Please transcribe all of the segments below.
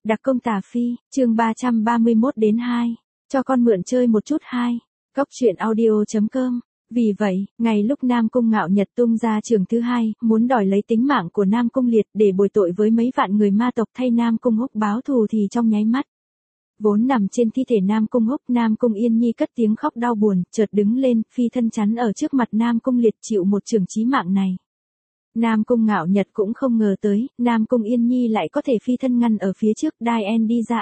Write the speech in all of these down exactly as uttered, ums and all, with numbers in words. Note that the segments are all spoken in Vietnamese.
Đặc công tà phi, chương ba trăm ba mươi mốt đến hai. Cho con mượn chơi một chút hai. Cốc truyện audio chấm com. Vì vậy, ngày lúc Nam Cung Ngạo Nhật tung ra trường thứ hai, muốn đòi lấy tính mạng của Nam Cung Liệt để bồi tội với mấy vạn người ma tộc thay Nam Cung Húc báo thù thì trong nháy mắt. Vốn nằm trên thi thể Nam Cung Húc, Nam Cung Yên Nhi cất tiếng khóc đau buồn, chợt đứng lên, phi thân chắn ở trước mặt Nam Cung Liệt chịu một trường chí mạng này. Nam Cung Ngạo Nhật cũng không ngờ tới, Nam Cung Yên Nhi lại có thể phi thân ngăn ở phía trước, Dien đi ra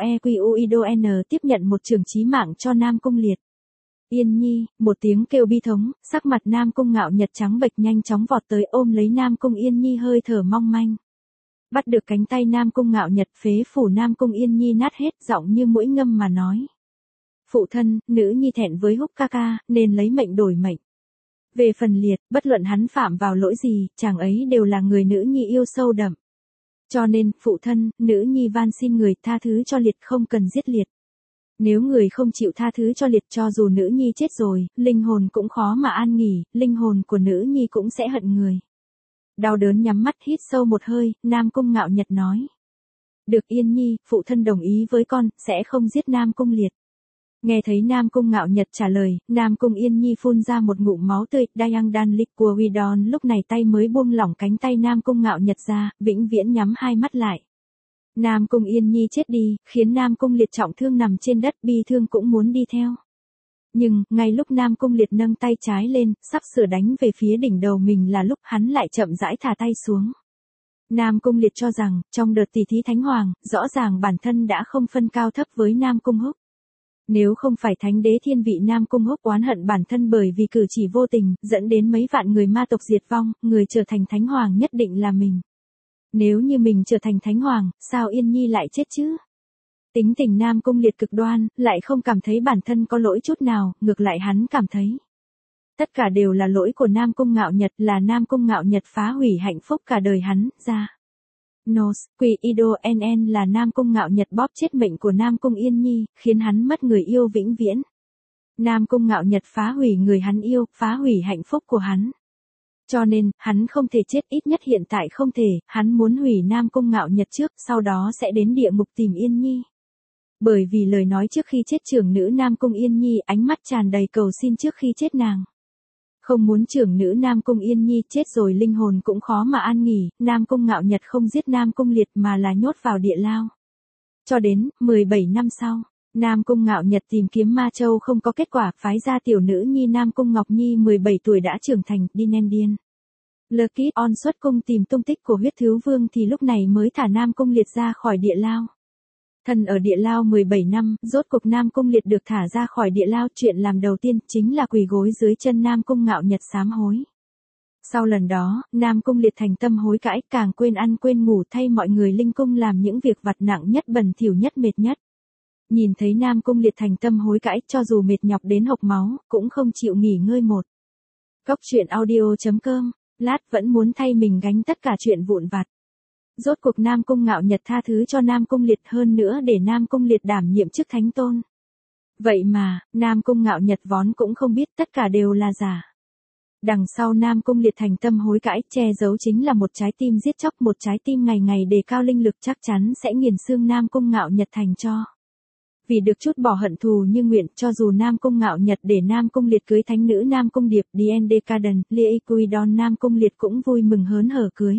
Nlequido tiếp nhận một trường chí mạng cho Nam Cung Liệt. Yên Nhi, một tiếng kêu bi thống, sắc mặt Nam Cung Ngạo Nhật trắng bệch nhanh chóng vọt tới ôm lấy Nam Cung Yên Nhi hơi thở mong manh. Bắt được cánh tay Nam Cung Ngạo Nhật phế phủ Nam Cung Yên Nhi nát hết giọng như mũi ngâm mà nói. Phụ thân, nữ nhi thẹn với Húc ca ca, nên lấy mệnh đổi mệnh. Về phần Liệt, bất luận hắn phạm vào lỗi gì, chàng ấy đều là người nữ nhi yêu sâu đậm. Cho nên, phụ thân, nữ nhi van xin người tha thứ cho Liệt, không cần giết Liệt. Nếu người không chịu tha thứ cho Liệt, cho dù nữ nhi chết rồi, linh hồn cũng khó mà an nghỉ, linh hồn của nữ nhi cũng sẽ hận người. Đau đớn nhắm mắt hít sâu một hơi, Nam Cung Ngạo Nhật nói. Được Yên Nhi, phụ thân đồng ý với con, sẽ không giết Nam Cung Liệt. Nghe thấy Nam Cung Ngạo Nhật trả lời, Nam Cung Yên Nhi phun ra một ngụm máu tươi, Dayang Dan Liquidon lúc này tay mới buông lỏng cánh tay Nam Cung Ngạo Nhật ra, vĩnh viễn nhắm hai mắt lại. Nam Cung Yên Nhi chết đi, khiến Nam Cung Liệt trọng thương nằm trên đất, bi thương cũng muốn đi theo. Nhưng, ngay lúc Nam Cung Liệt nâng tay trái lên, sắp sửa đánh về phía đỉnh đầu mình là lúc hắn lại chậm rãi thả tay xuống. Nam Cung Liệt cho rằng, trong đợt tỷ thí Thánh Hoàng, rõ ràng bản thân đã không phân cao thấp với Nam Cung Húc. Nếu không phải Thánh Đế Thiên Vị Nam Cung Húc oán hận bản thân bởi vì cử chỉ vô tình, dẫn đến mấy vạn người ma tộc diệt vong, người trở thành Thánh Hoàng nhất định là mình. Nếu như mình trở thành Thánh Hoàng, sao Yên Nhi lại chết chứ? Tính tình Nam Cung Liệt cực đoan, lại không cảm thấy bản thân có lỗi chút nào, ngược lại hắn cảm thấy. Tất cả đều là lỗi của Nam Cung Ngạo Nhật, là Nam Cung Ngạo Nhật phá hủy hạnh phúc cả đời hắn, ra. Nos, Quy Ido en en là Nam Cung Ngạo Nhật bóp chết mệnh của Nam Cung Yên Nhi, khiến hắn mất người yêu vĩnh viễn. Nam Cung Ngạo Nhật phá hủy người hắn yêu, phá hủy hạnh phúc của hắn. Cho nên, hắn không thể chết, ít nhất hiện tại không thể, hắn muốn hủy Nam Cung Ngạo Nhật trước, sau đó sẽ đến địa ngục tìm Yên Nhi. Bởi vì lời nói trước khi chết trưởng nữ Nam Cung Yên Nhi, ánh mắt tràn đầy cầu xin trước khi chết nàng. Không muốn trưởng nữ Nam Cung Yên Nhi chết rồi linh hồn cũng khó mà an nghỉ, Nam Cung Ngạo Nhật không giết Nam Cung Liệt mà là nhốt vào địa lao. Cho đến, mười bảy năm sau, Nam Cung Ngạo Nhật tìm kiếm Ma Châu không có kết quả, phái ra tiểu nữ nhi Nam Cung Ngọc Nhi mười bảy tuổi đã trưởng thành, Dinendian. Lekit On xuất cung tìm tung tích của huyết thứ vương thì lúc này mới thả Nam Cung Liệt ra khỏi địa lao. Thân ở địa lao mười bảy năm, rốt cuộc Nam Cung Liệt được thả ra khỏi địa lao, chuyện làm đầu tiên chính là quỳ gối dưới chân Nam Cung Ngạo Nhật sám hối. Sau lần đó, Nam Cung Liệt thành tâm hối cải, càng quên ăn quên ngủ thay mọi người linh cung làm những việc vặt nặng nhất, bẩn thỉu nhất, mệt nhất. Nhìn thấy Nam Cung Liệt thành tâm hối cải, cho dù mệt nhọc đến hộc máu, cũng không chịu nghỉ ngơi một. Cốc truyện audio chấm com, lát vẫn muốn thay mình gánh tất cả chuyện vụn vặt. Rốt cuộc Nam Cung Ngạo Nhật tha thứ cho Nam Cung Liệt, hơn nữa để Nam Cung Liệt đảm nhiệm chức thánh tôn. Vậy mà, Nam Cung Ngạo Nhật vốn cũng không biết tất cả đều là giả. Đằng sau Nam Cung Liệt thành tâm hối cải, che giấu chính là một trái tim giết chóc, một trái tim ngày ngày đề cao linh lực chắc chắn sẽ nghiền xương Nam Cung Ngạo Nhật thành tro. Vì được chút bỏ hận thù như nguyện, cho dù Nam Cung Ngạo Nhật để Nam Cung Liệt cưới thánh nữ Nam Cung Điệp, Dien Decadent, Liquidon, Nam Cung Liệt cũng vui mừng hớn hở cưới.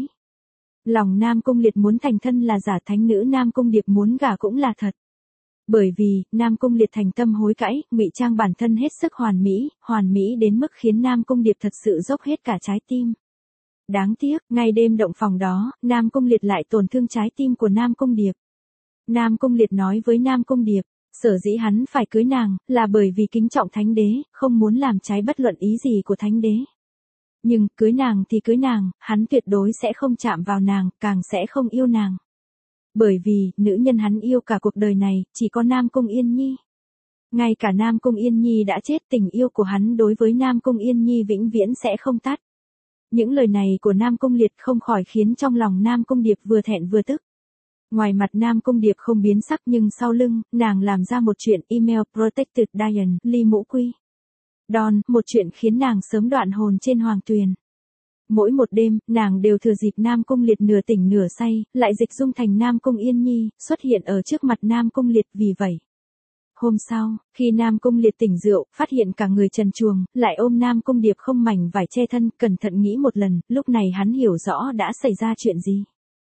Lòng Nam Cung Liệt muốn thành thân là giả, thánh nữ Nam Cung Điệp muốn gả cũng là thật. Bởi vì, Nam Cung Liệt thành tâm hối cải, ngụy trang bản thân hết sức hoàn mỹ, hoàn mỹ đến mức khiến Nam Cung Điệp thật sự dốc hết cả trái tim. Đáng tiếc, ngay đêm động phòng đó, Nam Cung Liệt lại tổn thương trái tim của Nam Cung Điệp. Nam Cung Liệt nói với Nam Cung Điệp, sở dĩ hắn phải cưới nàng, là bởi vì kính trọng Thánh Đế, không muốn làm trái bất luận ý gì của Thánh Đế. Nhưng, cưới nàng thì cưới nàng, hắn tuyệt đối sẽ không chạm vào nàng, càng sẽ không yêu nàng. Bởi vì, nữ nhân hắn yêu cả cuộc đời này, chỉ có Nam Cung Yên Nhi. Ngay cả Nam Cung Yên Nhi đã chết, tình yêu của hắn đối với Nam Cung Yên Nhi vĩnh viễn sẽ không tắt. Những lời này của Nam Cung Liệt không khỏi khiến trong lòng Nam Cung Điệp vừa thẹn vừa tức. Ngoài mặt Nam Cung Điệp không biến sắc nhưng sau lưng, nàng làm ra một chuyện email protected Dian, ly mũ quy. Đòn, một chuyện khiến nàng sớm đoạn hồn trên hoàng tuyền. Mỗi một đêm, nàng đều thừa dịp Nam Cung Liệt nửa tỉnh nửa say, lại dịch dung thành Nam Cung Yên Nhi, xuất hiện ở trước mặt Nam Cung Liệt vì vậy. Hôm sau, khi Nam Cung Liệt tỉnh rượu, phát hiện cả người trần truồng, lại ôm Nam Cung Điệp không mảnh vải che thân, cẩn thận nghĩ một lần, lúc này hắn hiểu rõ đã xảy ra chuyện gì.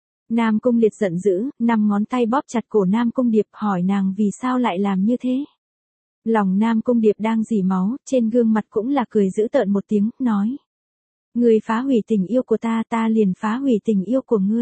Nam Cung Liệt giận dữ, năm ngón tay bóp chặt cổ Nam Cung Điệp hỏi nàng vì sao lại làm như thế. Lòng Nam Cung Điệp đang dỉ máu, trên gương mặt cũng là cười dữ tợn một tiếng, nói. Ngươi phá hủy tình yêu của ta, ta liền phá hủy tình yêu của ngươi.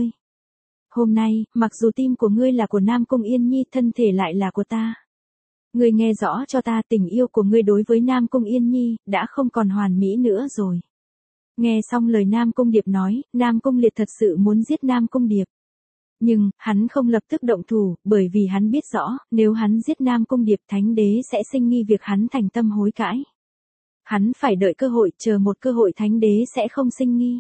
Hôm nay, mặc dù tim của ngươi là của Nam Cung Yên Nhi, thân thể lại là của ta. Ngươi nghe rõ cho ta, tình yêu của ngươi đối với Nam Cung Yên Nhi, đã không còn hoàn mỹ nữa rồi. Nghe xong lời Nam Cung Điệp nói, Nam Cung Liệt thật sự muốn giết Nam Cung Điệp. Nhưng, hắn không lập tức động thủ, bởi vì hắn biết rõ, nếu hắn giết Nam Cung Điệp, Thánh Đế sẽ sinh nghi việc hắn thành tâm hối cãi. Hắn phải đợi cơ hội, chờ một cơ hội Thánh Đế sẽ không sinh nghi.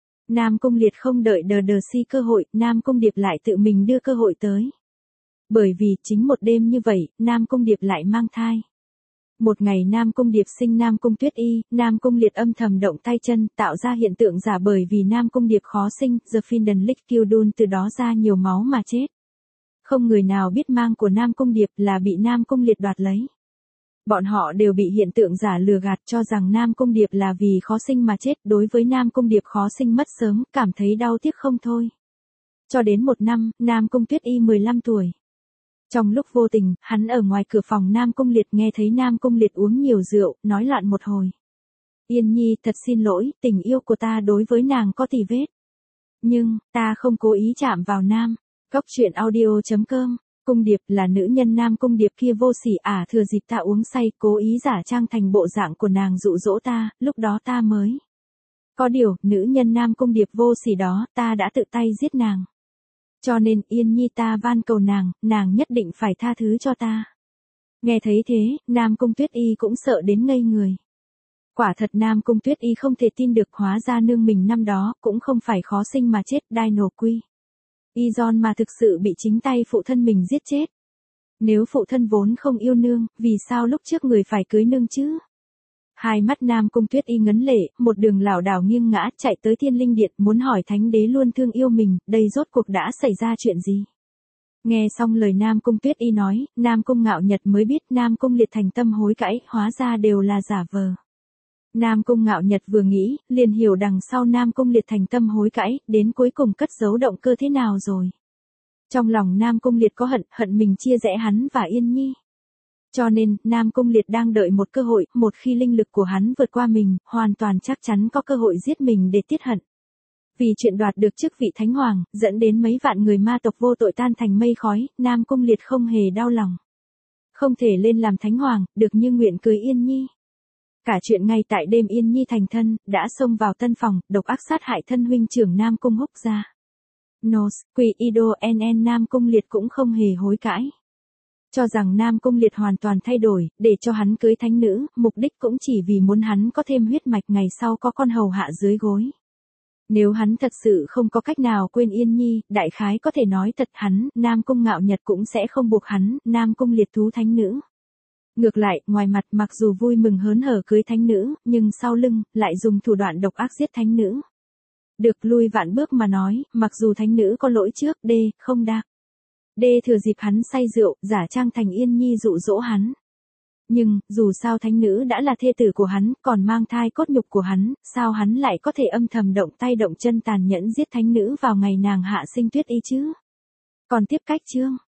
Nam Cung Liệt không đợi đờ đờ si cơ hội, Nam Cung Điệp lại tự mình đưa cơ hội tới. Bởi vì, chính một đêm như vậy, Nam Cung Điệp lại mang thai. Một ngày Nam Cung Điệp sinh Nam Cung Tuyết Y, Nam Cung Liệt âm thầm động tay chân, tạo ra hiện tượng giả bởi vì Nam Cung Điệp khó sinh, The Finden Lick Kildun từ đó ra nhiều máu mà chết. Không người nào biết mang của Nam Cung Điệp là bị Nam Cung Liệt đoạt lấy. Bọn họ đều bị hiện tượng giả lừa gạt cho rằng Nam Cung Điệp là vì khó sinh mà chết, đối với Nam Cung Điệp khó sinh mất sớm, cảm thấy đau tiếc không thôi. Cho đến một năm, Nam Cung Tuyết Y mười lăm tuổi. Trong lúc vô tình, hắn ở ngoài cửa phòng Nam Cung Liệt nghe thấy Nam Cung Liệt uống nhiều rượu, nói loạn một hồi. Yên Nhi, thật xin lỗi, tình yêu của ta đối với nàng có tì vết. Nhưng, ta không cố ý chạm vào Nam. Góc truyện audio chấm com. Cung Điệp là nữ nhân Nam Cung Điệp kia vô sỉ ả thừa dịp ta uống say, cố ý giả trang thành bộ dạng của nàng dụ dỗ ta, lúc đó ta mới. Có điều, nữ nhân Nam Cung Điệp vô sỉ đó, ta đã tự tay giết nàng. Cho nên, Yên Nhi ta van cầu nàng, nàng nhất định phải tha thứ cho ta. Nghe thấy thế, Nam Cung Tuyết Y cũng sợ đến ngây người. Quả thật Nam Cung Tuyết Y không thể tin được, hóa ra nương mình năm đó, cũng không phải khó sinh mà chết, đai nổ quy. Y Giòn mà thực sự bị chính tay phụ thân mình giết chết. Nếu phụ thân vốn không yêu nương, vì sao lúc trước người phải cưới nương chứ? Hai mắt Nam Cung Tuyết Y ngấn lệ, một đường lảo đảo nghiêng ngã chạy tới Thiên Linh Điện muốn hỏi Thánh Đế luôn thương yêu mình, đây rốt cuộc đã xảy ra chuyện gì? Nghe xong lời Nam Cung Tuyết Y nói, Nam Cung Ngạo Nhật mới biết Nam Cung Liệt thành tâm hối cãi, hóa ra đều là giả vờ. Nam Cung Ngạo Nhật vừa nghĩ, liền hiểu đằng sau Nam Cung Liệt thành tâm hối cãi, đến cuối cùng cất giấu động cơ thế nào rồi. Trong lòng Nam Cung Liệt có hận, hận mình chia rẽ hắn và Yên Nhi. Cho nên, Nam Cung Liệt đang đợi một cơ hội, một khi linh lực của hắn vượt qua mình, hoàn toàn chắc chắn có cơ hội giết mình để tiết hận. Vì chuyện đoạt được chức vị Thánh Hoàng, dẫn đến mấy vạn người ma tộc vô tội tan thành mây khói, Nam Cung Liệt không hề đau lòng. Không thể lên làm Thánh Hoàng, được như nguyện cưới Yên Nhi. Cả chuyện ngay tại đêm Yên Nhi thành thân, đã xông vào tân phòng, độc ác sát hại thân huynh trưởng Nam Cung Húc ra. Nos, Quỷ Ido en en Nam Cung Liệt cũng không hề hối cãi. Cho rằng Nam Cung Liệt hoàn toàn thay đổi, để cho hắn cưới thánh nữ, mục đích cũng chỉ vì muốn hắn có thêm huyết mạch ngày sau có con hầu hạ dưới gối. Nếu hắn thật sự không có cách nào quên Yên Nhi, đại khái có thể nói thật hắn, Nam Cung Ngạo Nhật cũng sẽ không buộc hắn, Nam Cung Liệt thú thánh nữ. Ngược lại, ngoài mặt mặc dù vui mừng hớn hở cưới thánh nữ, nhưng sau lưng, lại dùng thủ đoạn độc ác giết thánh nữ. Được lui vạn bước mà nói, mặc dù thánh nữ có lỗi trước, D, không đạc. D thừa dịp hắn say rượu, giả trang thành Yên Nhi dụ dỗ hắn. Nhưng, dù sao thánh nữ đã là thê tử của hắn, còn mang thai cốt nhục của hắn, sao hắn lại có thể âm thầm động tay động chân tàn nhẫn giết thánh nữ vào ngày nàng hạ sinh Tuyết Y chứ? Còn tiếp cách chương.